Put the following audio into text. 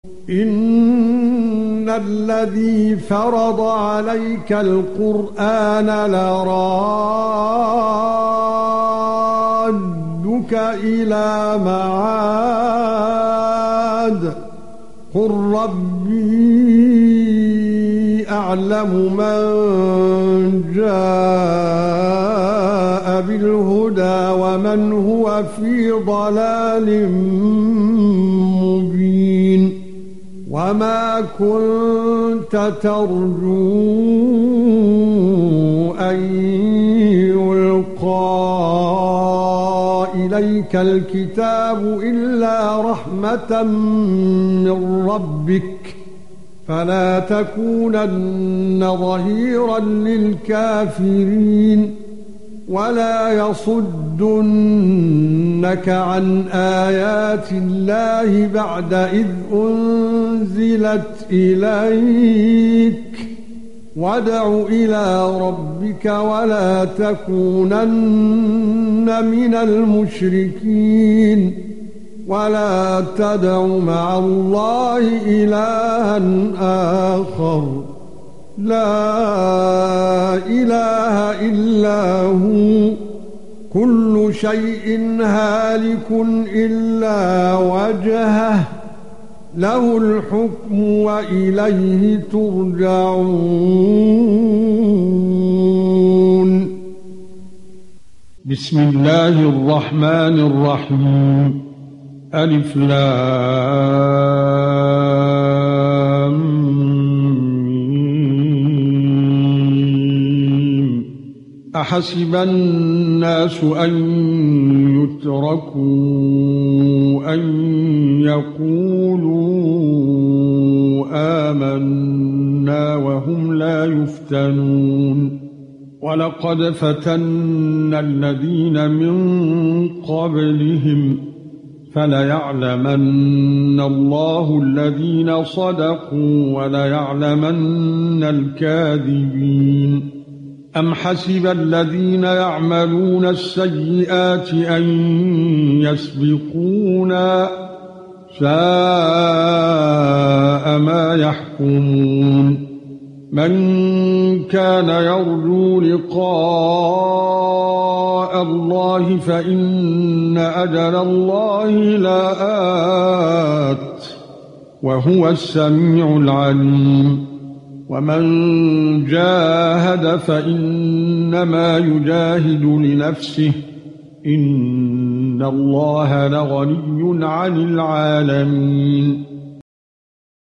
إن الذي فرض عليك القرآن لرادك إلى معاد قل ربي أعلم من جاء بالهدى ومن هو في ضلال مبين وما كنت ترجو أن يلقى إليك الكتاب إلا رحمة من ربك فلا تكونن ظهيرا للكافرين ولا يصدنك عن آيات الله بعد إذ أنزلت إليك وادع إلى ربك ولا تكونن من المشركين ولا تدع مع الله إلها آخر لا إله إلا هو كل شيء هالك إلا وجهه له الحكم وإليه ترجعون. بسم الله الرحمن الرحيم. ألف لام أحسب الناس أن يتركوا أن يقولوا آمنا وهم لا يفتنون ولقد فتنا الذين من قبلهم فليعلمن الله الذين صدقوا وليعلمن الكاذبين أم حسب الذين يعملون السيئات أن يسبقونا ساء ما يحكمون من كان يرجو لقاء الله فإن أجل الله لآت وهو السميع العليم ومن جاهد فإنما يجاهد لنفسه إن الله لغني عن العالمين